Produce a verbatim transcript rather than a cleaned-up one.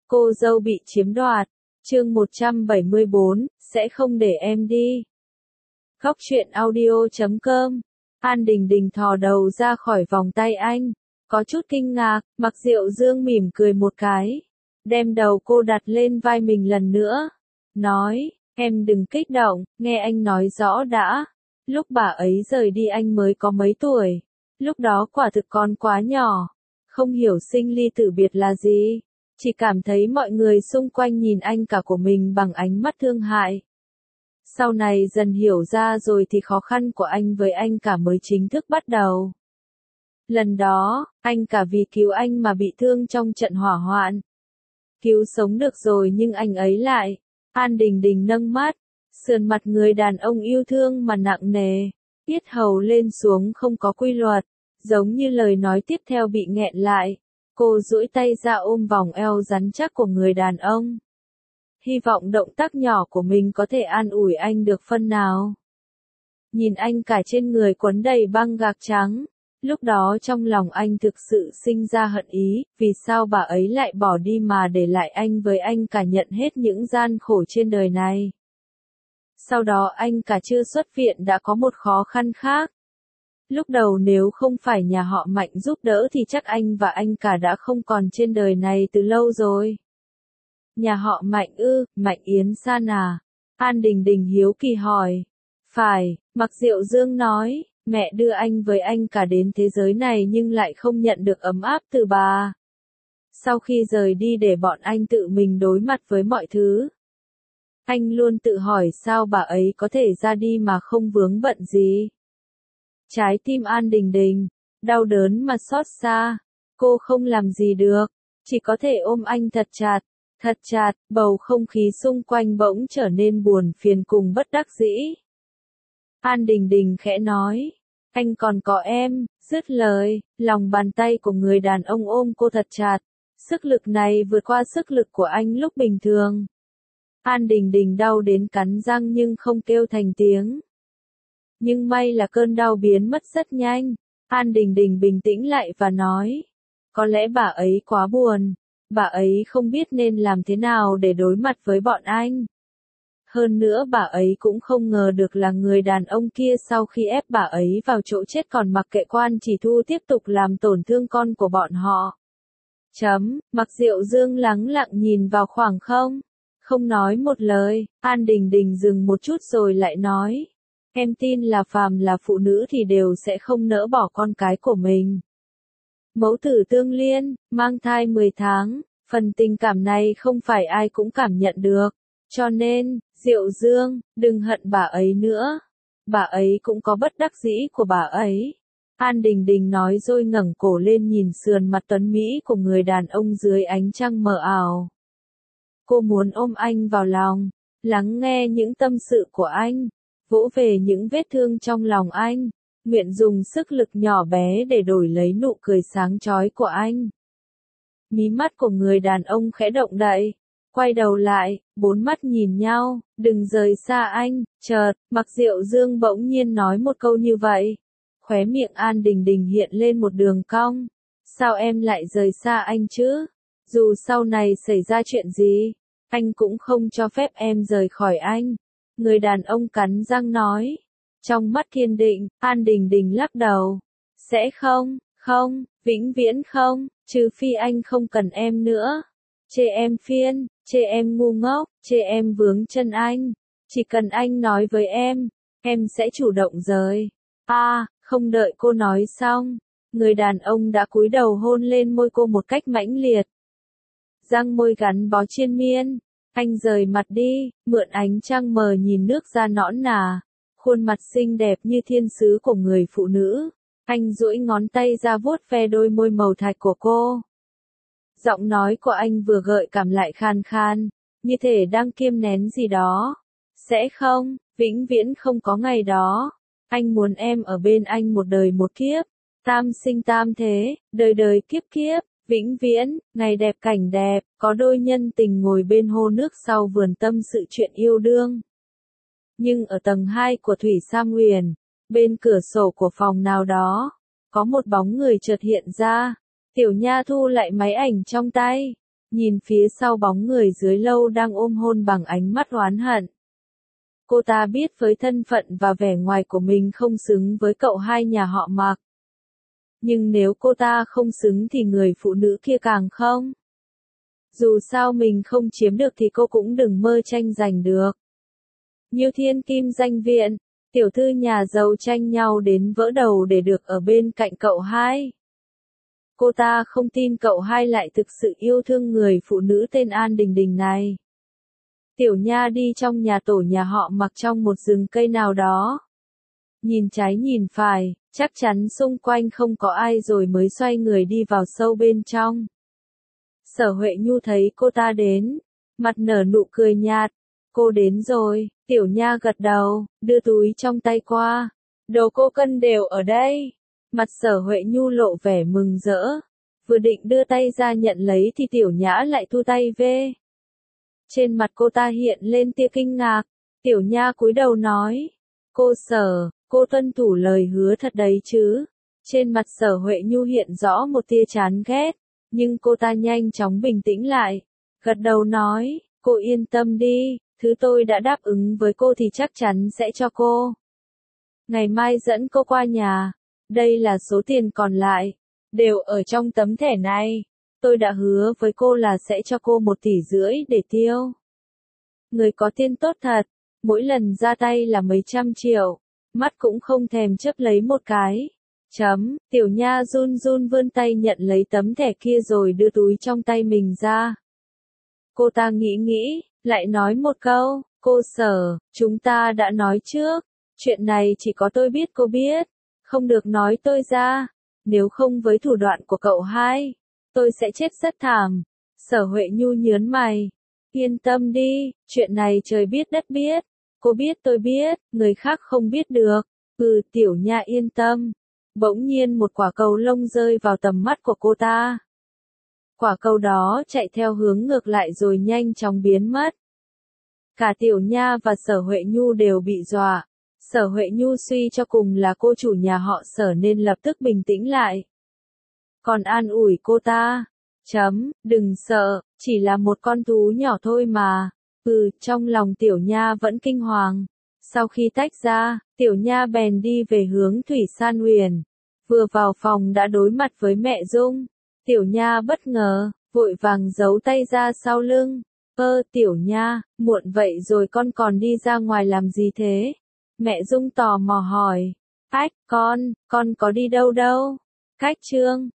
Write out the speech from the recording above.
Cô dâu bị chiếm đoạt. Chương một trăm bảy mươi bốn, sẽ không để em đi. Góc truyện audio chấm com. An Đình Đình thò đầu ra khỏi vòng tay anh, có chút kinh ngạc. Mặc Diệu Dương mỉm cười một cái, đem đầu cô đặt lên vai mình lần nữa, nói, em đừng kích động, nghe anh nói rõ đã. Lúc bà ấy rời đi anh mới có mấy tuổi, lúc đó quả thực còn quá nhỏ, không hiểu sinh ly tử biệt là gì, chỉ cảm thấy mọi người xung quanh nhìn anh cả của mình bằng ánh mắt thương hại. Sau này dần hiểu ra rồi thì khó khăn của anh với anh cả mới chính thức bắt đầu. Lần đó, anh cả vì cứu anh mà bị thương trong trận hỏa hoạn. Cứu sống được rồi nhưng anh ấy lại. An Đình Đình nâng mắt, sườn mặt người đàn ông yêu thương mà nặng nề, yết hầu lên xuống không có quy luật, giống như lời nói tiếp theo bị nghẹn lại. Cô duỗi tay ra ôm vòng eo rắn chắc của người đàn ông. Hy vọng động tác nhỏ của mình có thể an ủi anh được phân nào. Nhìn anh cả trên người quấn đầy băng gạc trắng, lúc đó trong lòng anh thực sự sinh ra hận ý, vì sao bà ấy lại bỏ đi mà để lại anh với anh cả nhận hết những gian khổ trên đời này. Sau đó anh cả chưa xuất viện đã có một khó khăn khác. Lúc đầu nếu không phải nhà họ Mạnh giúp đỡ thì chắc anh và anh cả đã không còn trên đời này từ lâu rồi. Nhà họ Mạnh ư, Mạnh Yến San à? An Đình Đình hiếu kỳ hỏi. Phải, Mặc Diệu Dương nói, mẹ đưa anh với anh cả đến thế giới này nhưng lại không nhận được ấm áp từ bà. Sau khi rời đi để bọn anh tự mình đối mặt với mọi thứ. Anh luôn tự hỏi sao bà ấy có thể ra đi mà không vướng bận gì. Trái tim An Đình Đình, đau đớn mà xót xa, cô không làm gì được, chỉ có thể ôm anh thật chặt, thật chặt, bầu không khí xung quanh bỗng trở nên buồn phiền cùng bất đắc dĩ. An Đình Đình khẽ nói, anh còn có em, dứt lời, lòng bàn tay của người đàn ông ôm cô thật chặt, sức lực này vượt qua sức lực của anh lúc bình thường. An Đình Đình đau đến cắn răng nhưng không kêu thành tiếng. Nhưng may là cơn đau biến mất rất nhanh. An Đình Đình bình tĩnh lại và nói, có lẽ bà ấy quá buồn, bà ấy không biết nên làm thế nào để đối mặt với bọn anh. Hơn nữa bà ấy cũng không ngờ được là người đàn ông kia sau khi ép bà ấy vào chỗ chết còn mặc kệ quan chỉ thu tiếp tục làm tổn thương con của bọn họ. Chấm, Mặc Diệu Dương lắng lặng nhìn vào khoảng không, không nói một lời. An Đình Đình dừng một chút rồi lại nói, em tin là phàm là phụ nữ thì đều sẽ không nỡ bỏ con cái của mình. Mẫu tử tương liên, mang thai mười tháng, phần tình cảm này không phải ai cũng cảm nhận được. Cho nên, Diệu Dương, đừng hận bà ấy nữa. Bà ấy cũng có bất đắc dĩ của bà ấy. An Đình Đình nói rồi ngẩng cổ lên nhìn sườn mặt tuấn mỹ của người đàn ông dưới ánh trăng mờ ảo. Cô muốn ôm anh vào lòng, lắng nghe những tâm sự của anh, vỗ về những vết thương trong lòng anh, nguyện dùng sức lực nhỏ bé để đổi lấy nụ cười sáng chói của anh. Mí mắt của người đàn ông khẽ động đậy, quay đầu lại, bốn mắt nhìn nhau, đừng rời xa anh. Chợt, Mặc Diệu Dương bỗng nhiên nói một câu như vậy. Khóe miệng An Đình Đình hiện lên một đường cong. Sao em lại rời xa anh chứ? Dù sau này xảy ra chuyện gì, anh cũng không cho phép em rời khỏi anh. Người đàn ông cắn răng nói. Trong mắt kiên định, An Đình Đình lắc đầu. Sẽ không, không, vĩnh viễn không, trừ phi anh không cần em nữa. Chê em phiên, chê em ngu ngốc, chê em vướng chân anh. Chỉ cần anh nói với em, em sẽ chủ động rời. À, không đợi cô nói xong, người đàn ông đã cúi đầu hôn lên môi cô một cách mãnh liệt. Răng môi gắn bó triền miên. Anh rời mặt đi, mượn ánh trăng mờ nhìn nước da nõn nà, khuôn mặt xinh đẹp như thiên sứ của người phụ nữ. Anh duỗi ngón tay ra vuốt ve đôi môi màu thạch của cô. Giọng nói của anh vừa gợi cảm lại khan khan, như thể đang kiêm nén gì đó. Sẽ không, vĩnh viễn không có ngày đó. Anh muốn em ở bên anh một đời một kiếp, tam sinh tam thế, đời đời kiếp kiếp. Vĩnh viễn, ngày đẹp cảnh đẹp, có đôi nhân tình ngồi bên hồ nước sau vườn tâm sự chuyện yêu đương. Nhưng ở tầng hai của Thủy Sam Huyền, bên cửa sổ của phòng nào đó, có một bóng người chợt hiện ra. Tiểu Nha thu lại máy ảnh trong tay, nhìn phía sau bóng người dưới lâu đang ôm hôn bằng ánh mắt oán hận. Cô ta biết với thân phận và vẻ ngoài của mình không xứng với cậu hai nhà họ Mạc. Nhưng nếu cô ta không xứng thì người phụ nữ kia càng không. Dù sao mình không chiếm được thì cô cũng đừng mơ tranh giành được. Như thiên kim danh viện, tiểu thư nhà giàu tranh nhau đến vỡ đầu để được ở bên cạnh cậu hai. Cô ta không tin cậu hai lại thực sự yêu thương người phụ nữ tên An Đình Đình này. Tiểu Nha đi trong nhà tổ nhà họ Mặc trong một rừng cây nào đó. Nhìn trái nhìn phải, chắc chắn xung quanh không có ai rồi mới xoay người đi vào sâu bên trong. Sở Huệ Nhu thấy cô ta đến, mặt nở nụ cười nhạt. Cô đến rồi, Tiểu Nha gật đầu, đưa túi trong tay qua. Đồ cô cân đều ở đây. Mặt Sở Huệ Nhu lộ vẻ mừng rỡ. Vừa định đưa tay ra nhận lấy thì Tiểu Nhã lại thu tay về. Trên mặt cô ta hiện lên tia kinh ngạc. Tiểu Nha cúi đầu nói. Cô Sở, cô tuân thủ lời hứa thật đấy chứ. Trên mặt Sở Huệ Nhu hiện rõ một tia chán ghét. Nhưng cô ta nhanh chóng bình tĩnh lại. Gật đầu nói, cô yên tâm đi, thứ tôi đã đáp ứng với cô thì chắc chắn sẽ cho cô. Ngày mai dẫn cô qua nhà. Đây là số tiền còn lại. Đều ở trong tấm thẻ này. Tôi đã hứa với cô là sẽ cho cô một tỷ rưỡi để tiêu. Người có tiền tốt thật. Mỗi lần ra tay là mấy trăm triệu. Mắt cũng không thèm chớp lấy một cái. Chấm, Tiểu Nha run run vươn tay nhận lấy tấm thẻ kia rồi đưa túi trong tay mình ra. Cô ta nghĩ nghĩ, lại nói một câu, cô Sở, chúng ta đã nói trước, chuyện này chỉ có tôi biết cô biết, không được nói tôi ra, nếu không với thủ đoạn của cậu hai, tôi sẽ chết rất thảm. Sở Huệ Nhu nhớn mày, yên tâm đi, chuyện này trời biết đất biết, cô biết tôi biết, người khác không biết được, ừ Tiểu Nha yên tâm. Bỗng nhiên một quả cầu lông rơi vào tầm mắt của cô ta. Quả cầu đó chạy theo hướng ngược lại rồi nhanh chóng biến mất. Cả Tiểu Nha và Sở Huệ Nhu đều bị dọa. Sở Huệ Nhu suy cho cùng là cô chủ nhà họ Sở nên lập tức bình tĩnh lại. Còn an ủi cô ta. Chấm, đừng sợ, chỉ là một con thú nhỏ thôi mà. Ừ, trong lòng Tiểu Nha vẫn kinh hoàng. Sau khi tách ra, Tiểu Nha bèn đi về hướng Thủy San Huyền. Vừa vào phòng đã đối mặt với mẹ Dung. Tiểu Nha bất ngờ, vội vàng giấu tay ra sau lưng. Ơ Tiểu Nha, muộn vậy rồi con còn đi ra ngoài làm gì thế? Mẹ Dung tò mò hỏi. Ách, con, con có đi đâu đâu? Cách chương.